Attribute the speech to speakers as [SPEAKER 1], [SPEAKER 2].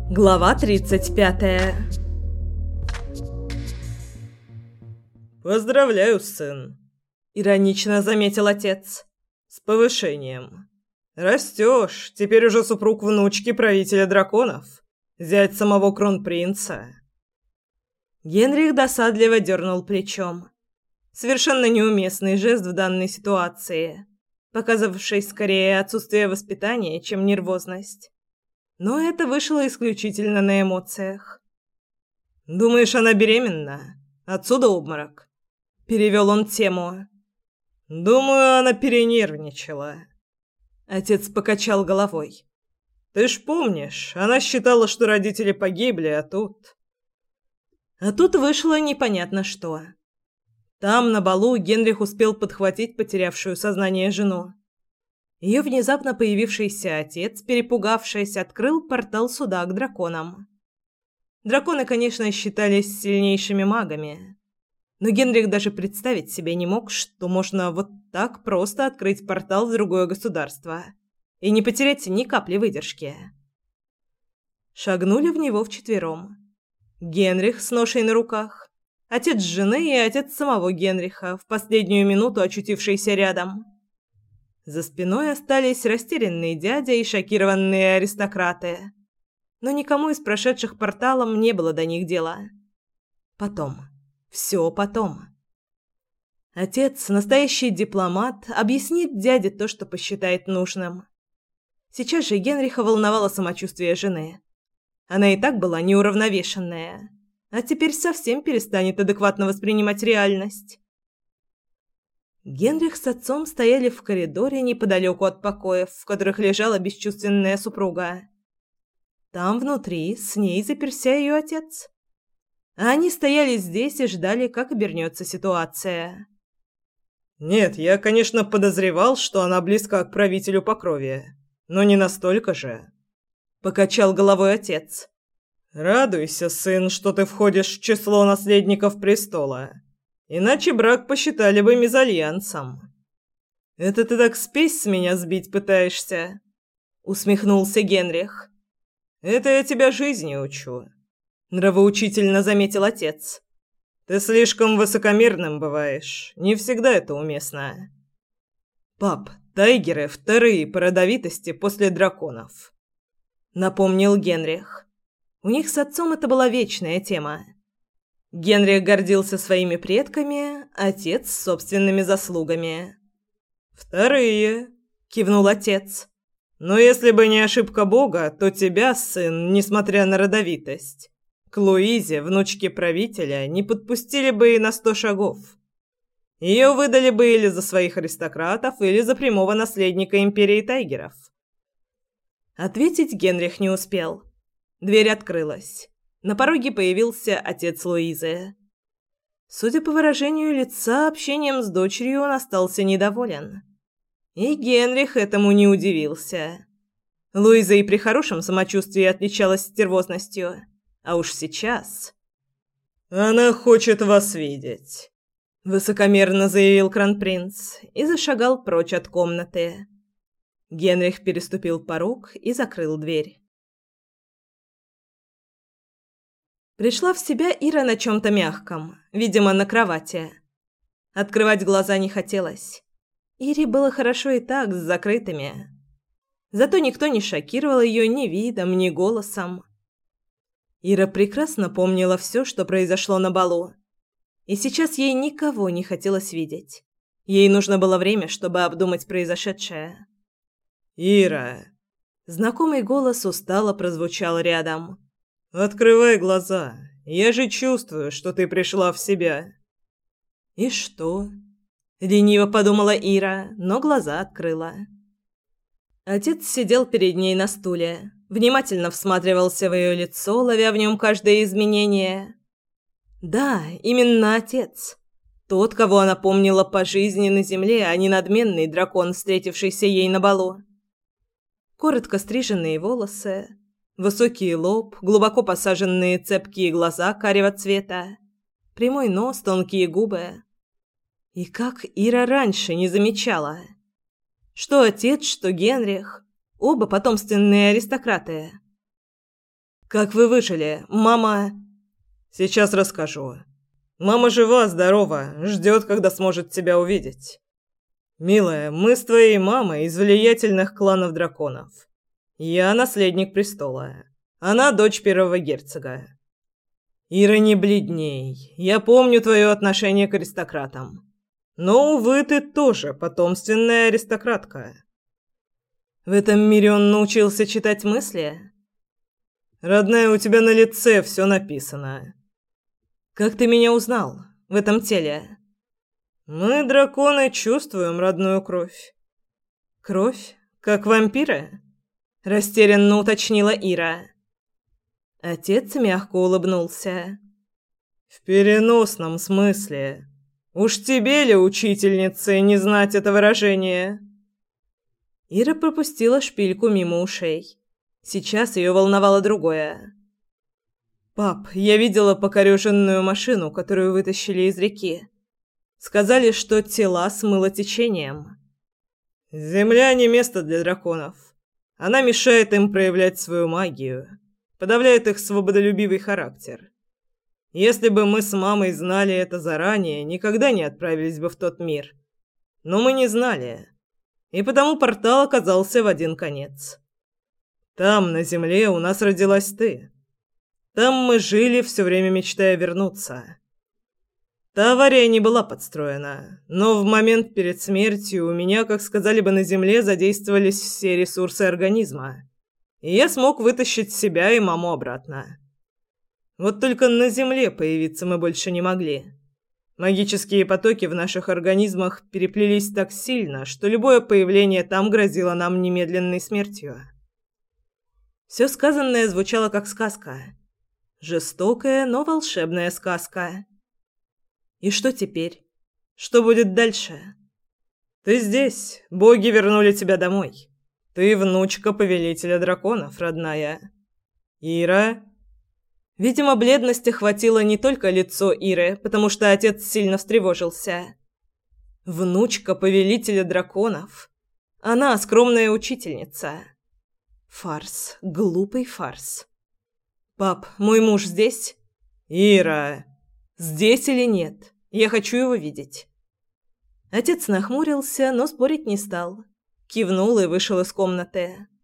[SPEAKER 1] Глава 35.
[SPEAKER 2] «Поздравляю, сын», — иронично заметил отец. «С повышением. Растешь, теперь уже супруг внучки правителя драконов, зять самого кронпринца».
[SPEAKER 1] Генрих досадливо дернул плечом. Совершенно неуместный жест в данной ситуации, показавший скорее отсутствие воспитания, чем нервозность. Но это вышло исключительно на эмоциях.
[SPEAKER 2] «Думаешь, она беременна? Отсюда обморок?» Перевел он тему. «Думаю, она перенервничала». Отец покачал головой. «Ты ж помнишь, она считала, что родители погибли, а тут...»
[SPEAKER 1] А тут вышло непонятно что. Там, на балу, Генрих успел подхватить потерявшую сознание жену. Ее внезапно появившийся отец, перепугавшись, открыл портал суда к драконам. Драконы, конечно, считались сильнейшими магами, но Генрих даже представить себе не мог, что можно вот так просто открыть портал в другое государство и не потерять ни капли выдержки. Шагнули в него вчетвером. Генрих с ношей на руках, отец жены и отец самого Генриха, в последнюю минуту очутившийся рядом. За спиной остались растерянные дядя и шокированные аристократы. Но никому из прошедших порталом не было до них дела. Потом. Все потом. Отец, настоящий дипломат, объяснит дяде то, что посчитает нужным. Сейчас же Генриха волновало самочувствие жены. Она и так была неуравновешенная, а теперь совсем перестанет адекватно воспринимать реальность. Генрих с отцом стояли в коридоре неподалеку от покоев, в которых лежала бесчувственная супруга. Там внутри с ней заперся ее отец. А они стояли здесь и ждали, как обернется ситуация.
[SPEAKER 2] «Нет, я, конечно, подозревал, что она близка к правителю по крови, но не настолько же», — покачал головой отец. «Радуйся, сын, что ты входишь в число наследников престола. Иначе брак посчитали бы мезальянсом». «Это ты так спесь с меня сбить пытаешься?» — усмехнулся Генрих. «Это я тебя жизни учу», — нравоучительно заметил отец. «Ты слишком высокомерным бываешь, не всегда это уместно». «Пап, тайгеры вторые по родовитости после драконов», — напомнил Генрих. У них с отцом это была вечная тема. Генрих гордился своими предками, отец – собственными заслугами. «Вторые», – кивнул отец. «Но если бы не ошибка Бога, то тебя, сын, несмотря на родовитость, к Луизе, внучке правителя, не подпустили бы и на 100 шагов. Ее выдали бы или за своих аристократов, или за прямого наследника империи тайгеров». Ответить Генрих не успел. Дверь открылась. На пороге появился отец Луизы. Судя по выражению лица, общением с дочерью он остался недоволен. И Генрих этому не удивился. Луиза и при хорошем самочувствии отличалась стервозностью. А уж сейчас... «Она хочет вас видеть», — высокомерно заявил кронпринц и зашагал прочь от комнаты. Генрих переступил порог и закрыл дверь. Пришла в себя Ира на чем-то мягком, видимо, на кровати. Открывать глаза не хотелось. Ире было хорошо и так, с закрытыми. Зато никто не шокировал ее ни видом, ни голосом. Ира прекрасно помнила все, что произошло на балу. И сейчас ей никого не хотелось видеть. Ей нужно было время, чтобы обдумать произошедшее. «Ира!»
[SPEAKER 1] Знакомый голос устало прозвучал рядом.
[SPEAKER 2] «Открывай глаза. Я же чувствую, что ты пришла в себя».
[SPEAKER 1] «И что?» — лениво подумала Ира, но глаза открыла. Отец сидел перед ней на стуле, внимательно всматривался в ее лицо, ловя в нем каждое изменение. Да, именно отец. Тот, кого она помнила по жизни на земле, а не надменный дракон, встретившийся ей на балу. Коротко стриженные волосы, высокий лоб, глубоко посаженные цепкие глаза карего цвета, прямой нос, тонкие губы. И как Ира раньше не замечала. Что отец, что Генрих, оба потомственные аристократы. Как вы выжили? Мама...»
[SPEAKER 2] «Сейчас расскажу. Мама жива, здорова, ждет, когда сможет тебя увидеть. Милая, мы с твоей мамой из влиятельных кланов драконов. Я наследник престола. Она дочь первого герцога. Ира, не бледней. Я помню твое отношение к аристократам. Но, увы, ты тоже потомственная аристократка».
[SPEAKER 1] «В этом мире он научился читать мысли?»
[SPEAKER 2] «Родная, у тебя на лице все написано».
[SPEAKER 1] «Как ты меня узнал? В этом теле?»
[SPEAKER 2] «Мы, драконы, чувствуем родную кровь».
[SPEAKER 1] «Кровь? Как вампиры?» – растерянно уточнила Ира. Отец мягко улыбнулся.
[SPEAKER 2] «В переносном смысле. Уж тебе ли, учительнице, не знать это выражение?»
[SPEAKER 1] Ира пропустила шпильку мимо ушей. Сейчас ее волновало другое. «Пап, я видела покореженную машину, которую вытащили из реки. Сказали, что тела смыло течением».
[SPEAKER 2] «Земля не место для драконов. Она мешает им проявлять свою магию, подавляет их свободолюбивый характер. Если бы мы с мамой знали это заранее, никогда не отправились бы в тот мир. Но мы не знали, и потому портал оказался в один конец. Там, на земле, у нас родилась ты. Там мы жили, все время мечтая вернуться. Та авария не была подстроена, но в момент перед смертью у меня, как сказали бы на земле, задействовались все ресурсы организма, и я смог вытащить себя и маму обратно. Вот только на земле появиться мы больше не могли. Магические потоки в наших организмах переплелись так сильно, что любое появление там грозило нам немедленной смертью».
[SPEAKER 1] Все сказанное звучало как сказка. Жестокая, но волшебная сказка. И что теперь? Что будет дальше?
[SPEAKER 2] «Ты здесь. Боги вернули тебя домой. Ты внучка повелителя драконов, родная. Ира...»
[SPEAKER 1] Видимо, бледности хватило не только лицо Иры, потому что отец сильно встревожился. Внучка повелителя драконов. Она скромная учительница. Фарс. Глупый фарс. «Пап, мой муж здесь?»
[SPEAKER 2] «Ира...»
[SPEAKER 1] «Здесь или нет? Я хочу его видеть». Отец нахмурился, но спорить не стал. Кивнул и вышел из комнаты.